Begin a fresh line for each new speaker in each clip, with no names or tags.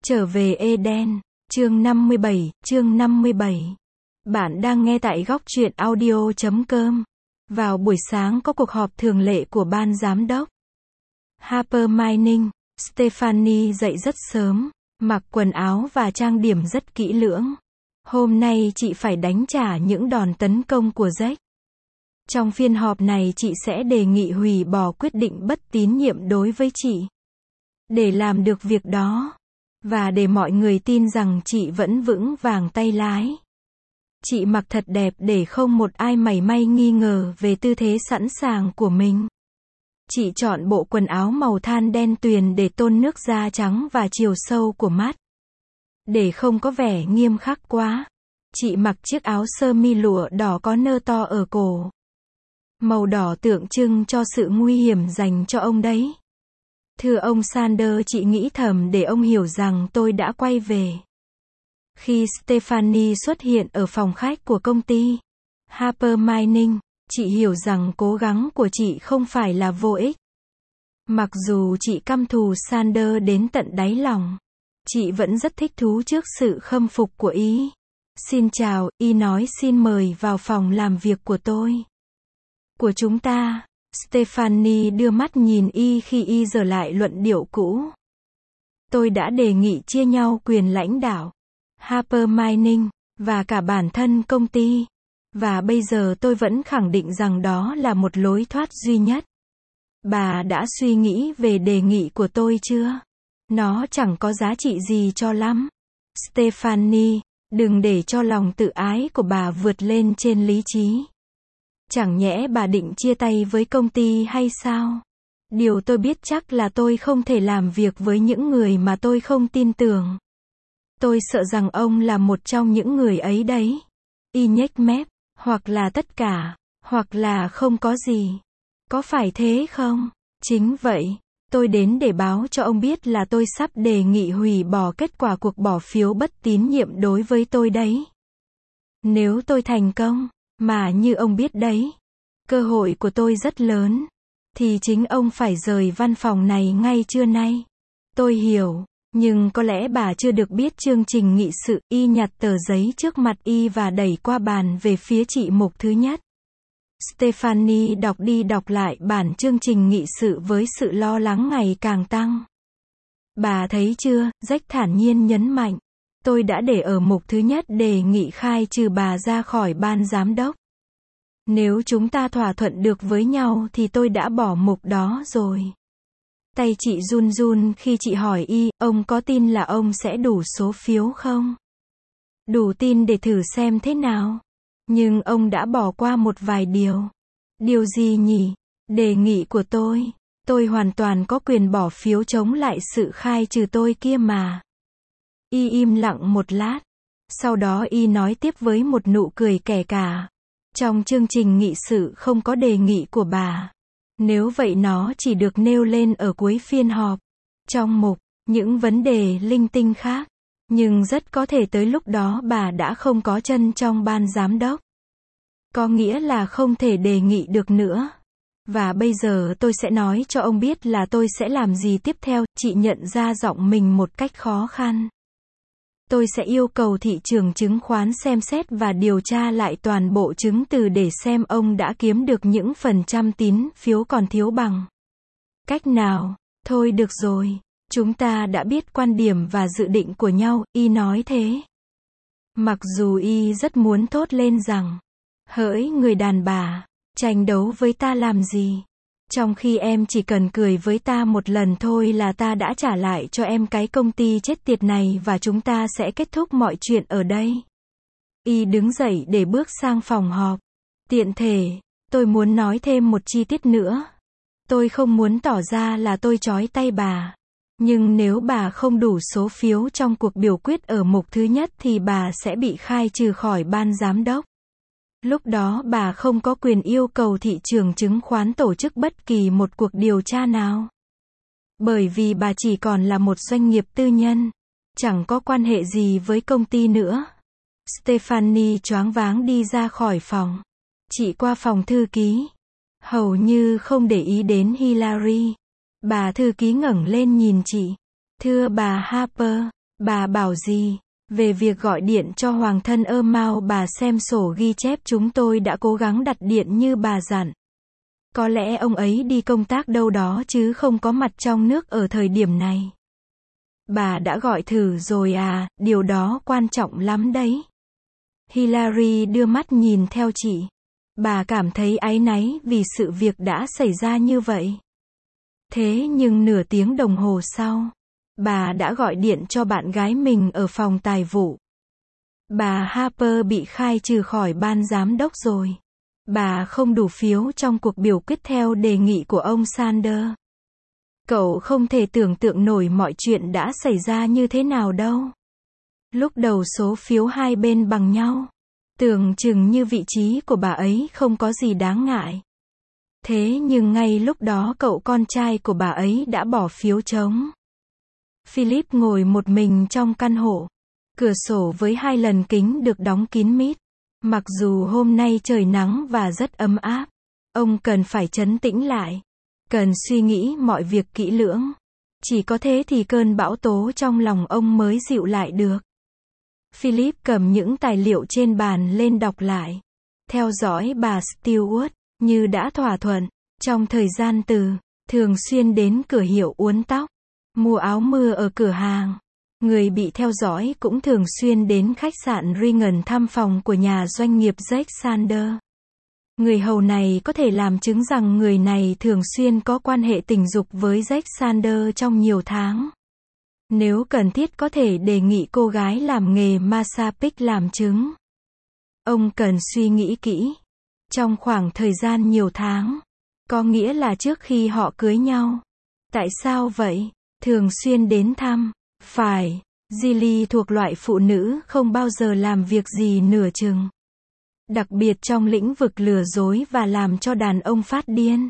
Trở về Eden, chương 57. Bạn đang nghe tại góc truyện audio.com. Vào buổi sáng có cuộc họp thường lệ của ban giám đốc. Harper Mining, Stephanie dậy rất sớm, mặc quần áo và trang điểm rất kỹ lưỡng. Hôm nay chị phải đánh trả những đòn tấn công của Jack. Trong phiên họp này chị sẽ đề nghị hủy bỏ quyết định bất tín nhiệm đối với chị. Để làm được việc đó, và để mọi người tin rằng chị vẫn vững vàng tay lái. Chị mặc thật đẹp để không một ai mảy may nghi ngờ về tư thế sẵn sàng của mình. Chị chọn bộ quần áo màu than đen tuyền để tôn nước da trắng và chiều sâu của mắt. Để không có vẻ nghiêm khắc quá, chị mặc chiếc áo sơ mi lụa đỏ có nơ to ở cổ. Màu đỏ tượng trưng cho sự nguy hiểm dành cho ông đấy. Thưa ông Sanders, chị nghĩ thầm để ông hiểu rằng tôi đã quay về. Khi Stephanie xuất hiện ở phòng khách của công ty Harper Mining, chị hiểu rằng cố gắng của chị không phải là vô ích. Mặc dù chị căm thù Sanders đến tận đáy lòng, chị vẫn rất thích thú trước sự khâm phục của y. Xin chào, y nói, xin mời vào phòng làm việc của tôi. Của chúng ta. Stephanie đưa mắt nhìn y khi y giở lại luận điệu cũ. Tôi đã đề nghị chia nhau quyền lãnh đạo Harper Mining, và cả bản thân công ty. Và bây giờ tôi vẫn khẳng định rằng đó là một lối thoát duy nhất. Bà đã suy nghĩ về đề nghị của tôi chưa? Nó chẳng có giá trị gì cho lắm. Stephanie, đừng để cho lòng tự ái của bà vượt lên trên lý trí. Chẳng nhẽ bà định chia tay với công ty hay sao? Điều tôi biết chắc là tôi không thể làm việc với những người mà tôi không tin tưởng. Tôi sợ rằng ông là một trong những người ấy đấy. Y nhếch mép, hoặc là tất cả, hoặc là không có gì. Có phải thế không? Chính vậy, tôi đến để báo cho ông biết là tôi sắp đề nghị hủy bỏ kết quả cuộc bỏ phiếu bất tín nhiệm đối với tôi đấy. Nếu tôi thành công, mà như ông biết đấy, cơ hội của tôi rất lớn, thì chính ông phải rời văn phòng này ngay trưa nay. Tôi hiểu, nhưng có lẽ bà chưa được biết chương trình nghị sự. Y nhặt tờ giấy trước mặt y và đẩy qua bàn về phía chị mục thứ nhất. Stephanie đọc đi đọc lại bản chương trình nghị sự với sự lo lắng ngày càng tăng. Bà thấy chưa, Jack thản nhiên nhấn mạnh. Tôi đã để ở mục thứ nhất đề nghị khai trừ bà ra khỏi ban giám đốc. Nếu chúng ta thỏa thuận được với nhau thì tôi đã bỏ mục đó rồi. Tay chị run run khi chị hỏi y, ông có tin là ông sẽ đủ số phiếu không? Đủ tin để thử xem thế nào. Nhưng ông đã bỏ qua một vài điều. Điều gì nhỉ? Đề nghị của tôi hoàn toàn có quyền bỏ phiếu chống lại sự khai trừ tôi kia mà. Y im lặng một lát. Sau đó y nói tiếp với một nụ cười kẻ cả. Trong chương trình nghị sự không có đề nghị của bà. Nếu vậy nó chỉ được nêu lên ở cuối phiên họp. Trong mục, những vấn đề linh tinh khác. Nhưng rất có thể tới lúc đó bà đã không có chân trong ban giám đốc. Có nghĩa là không thể đề nghị được nữa. Và bây giờ tôi sẽ nói cho ông biết là tôi sẽ làm gì tiếp theo. Chị nhận ra giọng mình một cách khó khăn. Tôi sẽ yêu cầu thị trường chứng khoán xem xét và điều tra lại toàn bộ chứng từ để xem ông đã kiếm được những phần trăm tín phiếu còn thiếu bằng cách nào. Thôi được rồi, chúng ta đã biết quan điểm và dự định của nhau, y nói thế. Mặc dù y rất muốn thốt lên rằng, hỡi người đàn bà, tranh đấu với ta làm gì? Trong khi em chỉ cần cười với ta một lần thôi là ta đã trả lại cho em cái công ty chết tiệt này và chúng ta sẽ kết thúc mọi chuyện ở đây. Y đứng dậy để bước sang phòng họp. Tiện thể, tôi muốn nói thêm một chi tiết nữa. Tôi không muốn tỏ ra là tôi trói tay bà. Nhưng nếu bà không đủ số phiếu trong cuộc biểu quyết ở mục thứ nhất thì bà sẽ bị khai trừ khỏi ban giám đốc. Lúc đó bà không có quyền yêu cầu thị trường chứng khoán tổ chức bất kỳ một cuộc điều tra nào. Bởi vì bà chỉ còn là một doanh nghiệp tư nhân, chẳng có quan hệ gì với công ty nữa. Stephanie choáng váng đi ra khỏi phòng. Chị qua phòng thư ký. Hầu như không để ý đến Hillary. Bà thư ký ngẩng lên nhìn chị. Thưa bà Harper, Bà bảo gì? Về việc gọi điện cho Hoàng thân Mau bà xem sổ ghi chép chúng tôi đã cố gắng đặt điện như bà dặn. Có lẽ ông ấy đi công tác đâu đó chứ không có mặt trong nước ở thời điểm này. Bà đã gọi thử rồi à, điều đó quan trọng lắm đấy. Hillary đưa mắt nhìn theo chị. Bà cảm thấy áy náy vì sự việc đã xảy ra như vậy. Thế nhưng nửa tiếng đồng hồ sau, bà đã gọi điện cho bạn gái mình ở phòng tài vụ. Bà Harper bị khai trừ khỏi ban giám đốc rồi. Bà không đủ phiếu trong cuộc biểu quyết theo đề nghị của ông Sanders. Cậu không thể tưởng tượng nổi mọi chuyện đã xảy ra như thế nào đâu. Lúc đầu số phiếu hai bên bằng nhau. Tưởng chừng như vị trí của bà ấy không có gì đáng ngại. Thế nhưng ngay lúc đó cậu con trai của bà ấy đã bỏ phiếu trống. Philip ngồi một mình trong căn hộ. Cửa sổ với 2 lần kính được đóng kín mít. Mặc dù hôm nay trời nắng và rất ấm áp, ông cần phải trấn tĩnh lại. Cần suy nghĩ mọi việc kỹ lưỡng. Chỉ có thế thì cơn bão tố trong lòng ông mới dịu lại được. Philip cầm những tài liệu trên bàn lên đọc lại. Theo dõi bà Stewart, như đã thỏa thuận, trong thời gian thường xuyên đến cửa hiệu uốn tóc, mua áo mưa ở cửa hàng. Người bị theo dõi cũng thường xuyên đến khách sạn Regan thăm phòng của nhà doanh nghiệp Jack Sanders. Người hầu này có thể làm chứng rằng người này thường xuyên có quan hệ tình dục với Jack Sanders trong nhiều tháng. Nếu cần thiết có thể đề nghị cô gái làm nghề massage làm chứng. Ông cần suy nghĩ kỹ. Trong khoảng thời gian nhiều tháng, có nghĩa là trước khi họ cưới nhau. Tại sao vậy? Thường xuyên đến thăm. Phải, Gilly thuộc loại phụ nữ không bao giờ làm việc gì nửa chừng. Đặc biệt trong lĩnh vực lừa dối và làm cho đàn ông phát điên.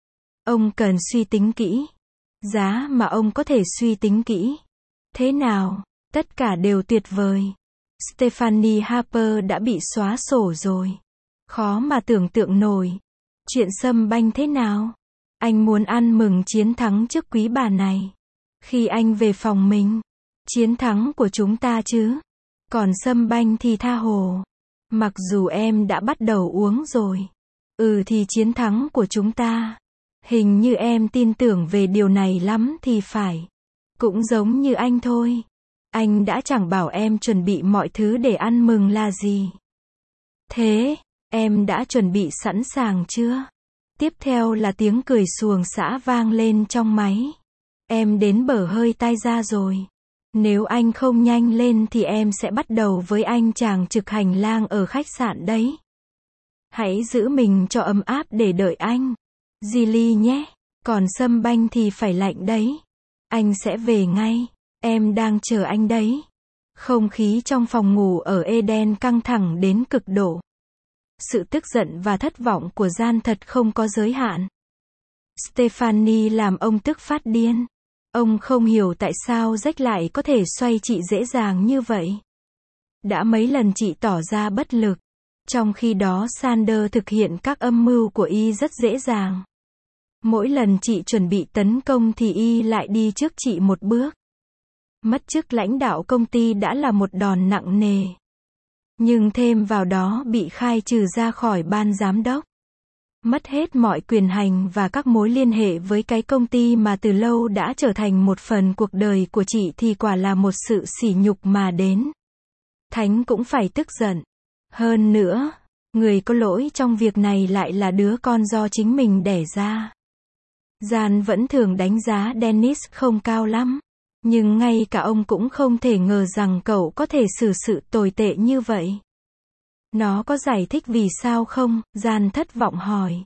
Ông cần suy tính kỹ. Giá mà ông có thể suy tính kỹ. Thế nào? Tất cả đều tuyệt vời. Stephanie Harper đã bị xóa sổ rồi. Khó mà tưởng tượng nổi. Chuyện Sâm Banh thế nào? Anh muốn ăn mừng chiến thắng trước quý bà này. Khi anh về phòng mình, chiến thắng của chúng ta chứ. Còn Sâm Banh thì tha hồ. Mặc dù em đã bắt đầu uống rồi. Thì chiến thắng của chúng ta. Hình như em tin tưởng về điều này lắm thì phải. Cũng giống như anh thôi. Anh đã chẳng bảo em chuẩn bị mọi thứ để ăn mừng là gì. Thế, em đã chuẩn bị sẵn sàng chưa? Tiếp theo là tiếng cười xuồng xã vang lên trong máy. Em đến bở hơi tai ra rồi. Nếu anh không nhanh lên thì em sẽ bắt đầu với anh chàng trực hành lang ở khách sạn đấy. Hãy giữ mình cho ấm áp để đợi anh. Gilly nhé. Còn Sâm Banh thì phải lạnh đấy. Anh sẽ về ngay. Em đang chờ anh đấy. Không khí trong phòng ngủ ở Eden căng thẳng đến cực độ. Sự tức giận và thất vọng của Jan thật không có giới hạn. Stephanie làm ông tức phát điên. Ông không hiểu tại sao Jack lại có thể xoay chị dễ dàng như vậy. Đã mấy lần chị tỏ ra bất lực. Trong khi đó Sanders thực hiện các âm mưu của y rất dễ dàng. Mỗi lần chị chuẩn bị tấn công thì y lại đi trước chị một bước. Mất chức lãnh đạo công ty đã là một đòn nặng nề. Nhưng thêm vào đó bị khai trừ ra khỏi ban giám đốc. Mất hết mọi quyền hành và các mối liên hệ với cái công ty mà từ lâu đã trở thành một phần cuộc đời của chị thì quả là một sự sỉ nhục mà đến. Thánh cũng phải tức giận. Hơn nữa, người có lỗi trong việc này lại là đứa con do chính mình đẻ ra. Jan vẫn thường đánh giá Dennis không cao lắm. Nhưng ngay cả ông cũng không thể ngờ rằng cậu có thể xử sự tồi tệ như vậy. Nó có giải thích vì sao không? Jan thất vọng hỏi.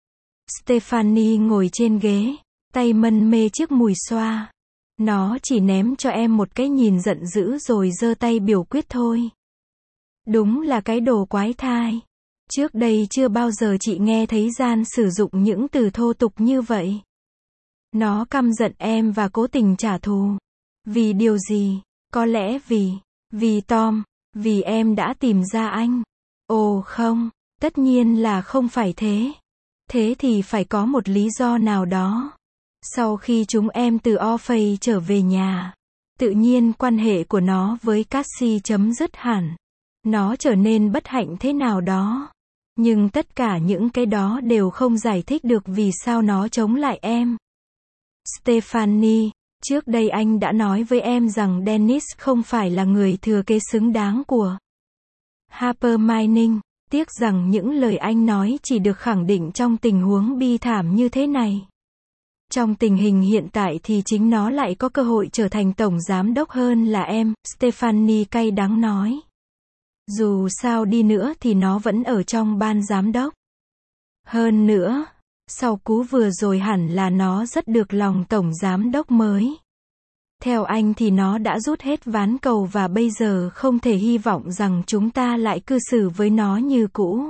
Stephanie ngồi trên ghế, tay mân mê chiếc mùi xoa. Nó chỉ ném cho em một cái nhìn giận dữ rồi giơ tay biểu quyết thôi. Đúng là cái đồ quái thai. Trước đây chưa bao giờ chị nghe thấy Jan sử dụng những từ thô tục như vậy. Nó căm giận em và cố tình trả thù. Vì điều gì? Có lẽ vì Tom, vì em đã tìm ra anh. Ồ không, tất nhiên là không phải thế. Thế thì phải có một lý do nào đó. Sau khi chúng em từ Orphei trở về nhà, Tự nhiên quan hệ của nó với Cassie chấm dứt hẳn. Nó trở nên bất hạnh thế nào đó. Nhưng tất cả những cái đó đều không giải thích được vì sao nó chống lại em. Stephanie, trước đây anh đã nói với em rằng Dennis không phải là người thừa kế xứng đáng của Harper Mining. Tiếc rằng những lời anh nói chỉ được khẳng định trong tình huống bi thảm như thế này. Trong tình hình hiện tại thì chính nó lại có cơ hội trở thành tổng giám đốc hơn là em, Stephanie cay đắng nói. Dù sao đi nữa thì nó vẫn ở trong ban giám đốc. Hơn nữa, sau cú vừa rồi hẳn là nó rất được lòng tổng giám đốc mới. Theo anh thì nó đã rút hết ván cầu và bây giờ không thể hy vọng rằng chúng ta lại cư xử với nó như cũ.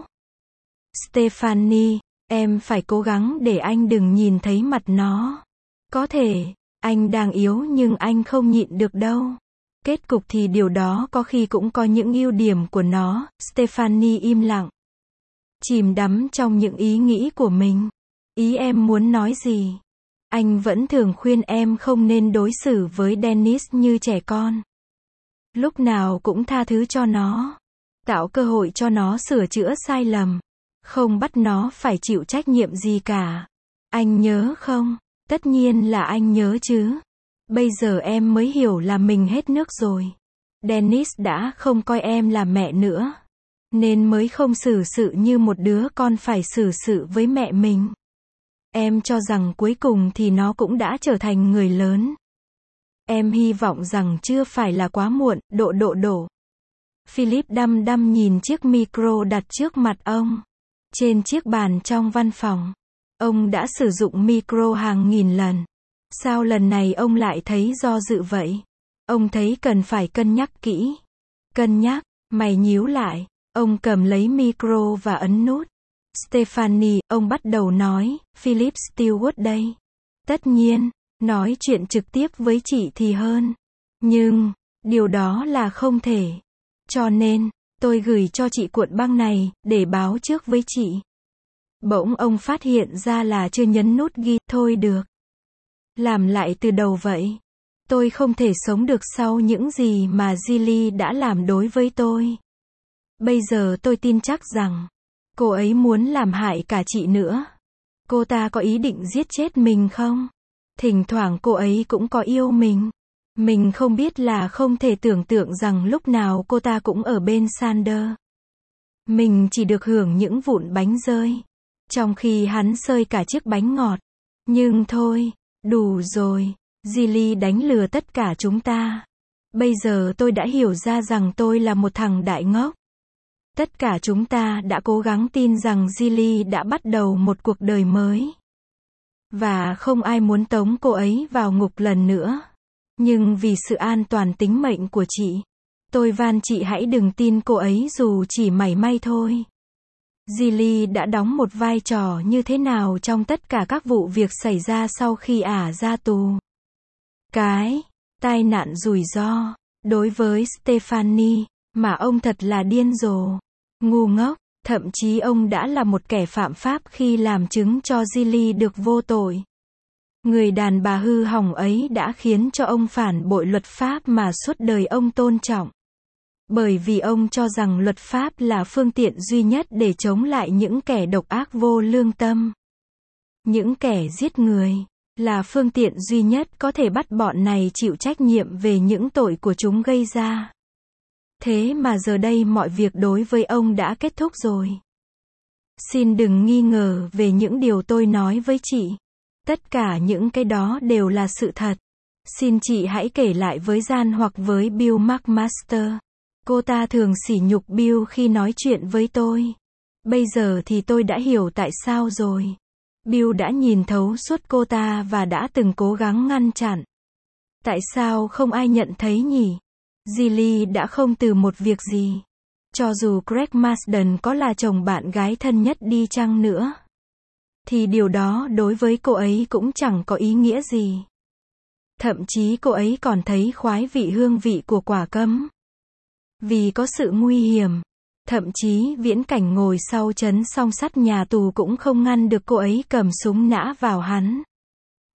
Stephanie, em phải cố gắng để anh đừng nhìn thấy mặt nó. Có thể, anh đang yếu nhưng anh không nhịn được đâu. Kết cục thì điều đó có khi cũng có những ưu điểm của nó. Stephanie im lặng, chìm đắm trong những ý nghĩ của mình. Ý em muốn nói gì? Anh vẫn thường khuyên em không nên đối xử với Dennis như trẻ con. Lúc nào cũng tha thứ cho nó. Tạo cơ hội cho nó sửa chữa sai lầm. Không bắt nó phải chịu trách nhiệm gì cả. Anh nhớ không? Tất nhiên là anh nhớ chứ. Bây giờ em mới hiểu là mình hết nước rồi. Dennis đã không coi em là mẹ nữa. Nên mới không xử sự như một đứa con phải xử sự với mẹ mình. Em cho rằng cuối cùng thì nó cũng đã trở thành người lớn. Em hy vọng rằng chưa phải là quá muộn. Đổ. Philip đăm đăm nhìn chiếc micro đặt trước mặt ông. Trên chiếc bàn trong văn phòng. Ông đã sử dụng micro hàng nghìn lần. Sao lần này ông lại thấy do dự vậy? Ông thấy cần phải cân nhắc kỹ. Cân nhắc, mày nhíu lại. Ông cầm lấy micro và ấn nút. Stephanie, ông bắt đầu nói, Philip Stewart đây. Tất nhiên, nói chuyện trực tiếp với chị thì hơn. Nhưng, điều đó là không thể. Cho nên, tôi gửi cho chị cuộn băng này, để báo trước với chị. Bỗng ông phát hiện ra là chưa nhấn nút ghi, thôi được. Làm lại từ đầu vậy. Tôi không thể sống được sau những gì mà Gilly đã làm đối với tôi. Bây giờ tôi tin chắc rằng, cô ấy muốn làm hại cả chị nữa. Cô ta có ý định giết chết mình không? Thỉnh thoảng cô ấy cũng có yêu mình. Mình không biết là không thể tưởng tượng rằng lúc nào cô ta cũng ở bên Sander. Mình chỉ được hưởng những vụn bánh rơi. Trong khi hắn xơi cả chiếc bánh ngọt. Nhưng thôi, đủ rồi. Gilly đánh lừa tất cả chúng ta. Bây giờ tôi đã hiểu ra rằng tôi là một thằng đại ngốc. Tất cả chúng ta đã cố gắng tin rằng Gilly đã bắt đầu một cuộc đời mới. Và không ai muốn tống cô ấy vào ngục lần nữa. Nhưng vì sự an toàn tính mệnh của chị, tôi van chị hãy đừng tin cô ấy dù chỉ mảy may thôi. Gilly đã đóng một vai trò như thế nào trong tất cả các vụ việc xảy ra sau khi ả ra tù? Tai nạn rủi ro. Đối với Stephanie, mà ông thật là điên rồ, ngu ngốc, thậm chí ông đã là một kẻ phạm pháp khi làm chứng cho Gilly được vô tội. Người đàn bà hư hỏng ấy đã khiến cho ông phản bội luật pháp mà suốt đời ông tôn trọng. Bởi vì ông cho rằng luật pháp là phương tiện duy nhất để chống lại những kẻ độc ác vô lương tâm. Những kẻ giết người là phương tiện duy nhất có thể bắt bọn này chịu trách nhiệm về những tội của chúng gây ra. Thế mà giờ đây mọi việc đối với ông đã kết thúc rồi. Xin đừng nghi ngờ về những điều tôi nói với chị. Tất cả những cái đó đều là sự thật. Xin chị hãy kể lại với Jan hoặc với Bill McMaster. Cô ta thường sỉ nhục Bill khi nói chuyện với tôi. Bây giờ thì tôi đã hiểu tại sao rồi. Bill đã nhìn thấu suốt cô ta và đã từng cố gắng ngăn chặn. Tại sao không ai nhận thấy nhỉ? Gilly đã không từ một việc gì. Cho dù Craig Marsden có là chồng bạn gái thân nhất đi chăng nữa, thì điều đó đối với cô ấy cũng chẳng có ý nghĩa gì. Thậm chí cô ấy còn thấy khoái vị hương vị của quả cấm. Vì có sự nguy hiểm. Thậm chí viễn cảnh ngồi sau trấn song sắt nhà tù cũng không ngăn được cô ấy cầm súng nã vào hắn.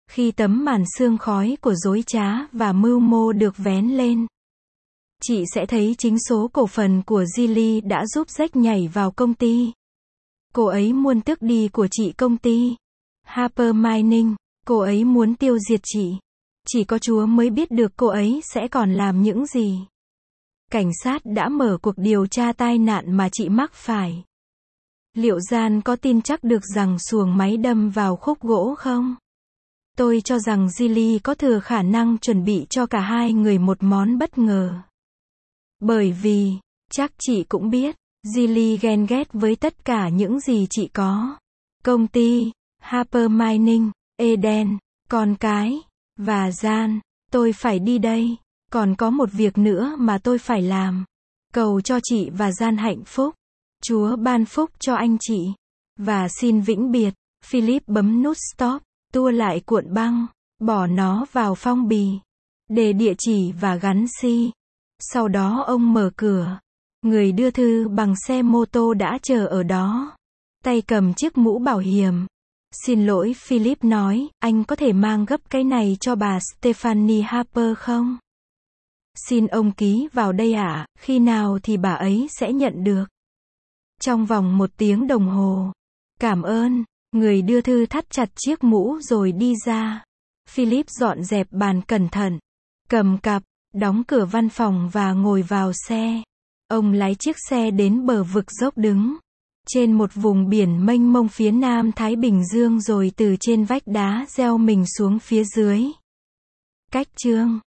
Khi tấm màn sương khói của dối trá và mưu mô được vén lên, chị sẽ thấy chính số cổ phần của Zili đã giúp Jack nhảy vào công ty. Cô ấy muốn tước đi của chị công ty Harper Mining. Cô ấy muốn tiêu diệt chị. Chỉ có Chúa mới biết được cô ấy sẽ còn làm những gì. Cảnh sát đã mở cuộc điều tra tai nạn mà chị mắc phải. Liệu Jan có tin chắc được rằng xuồng máy đâm vào khúc gỗ không? Tôi cho rằng Zili có thừa khả năng chuẩn bị cho cả hai người một món bất ngờ. Bởi vì, chắc chị cũng biết, Zili ghen ghét với tất cả những gì chị có. Công ty, Harper Mining, Eden, con cái, và Jan. Tôi phải đi đây. Còn có một việc nữa mà tôi phải làm. Cầu cho chị và Jan hạnh phúc. Chúa ban phúc cho anh chị. Và xin vĩnh biệt. Philip bấm nút stop, tua lại cuộn băng, bỏ nó vào phong bì, để địa chỉ và gắn xi. Sau đó ông mở cửa. Người đưa thư bằng xe mô tô đã chờ ở đó, tay cầm chiếc mũ bảo hiểm. Xin lỗi, Philip nói, anh có thể mang gấp cái này cho bà Stephanie Harper không? Xin ông ký vào đây ạ, khi nào thì bà ấy sẽ nhận được? Trong vòng 1 tiếng đồng hồ. Cảm ơn. Người đưa thư thắt chặt chiếc mũ rồi đi ra. Philip dọn dẹp bàn cẩn thận, cầm cặp, đóng cửa văn phòng và ngồi vào xe. Ông lái chiếc xe đến bờ vực dốc đứng trên một vùng biển mênh mông phía nam Thái Bình Dương rồi từ trên vách đá gieo mình xuống phía dưới. Cách chương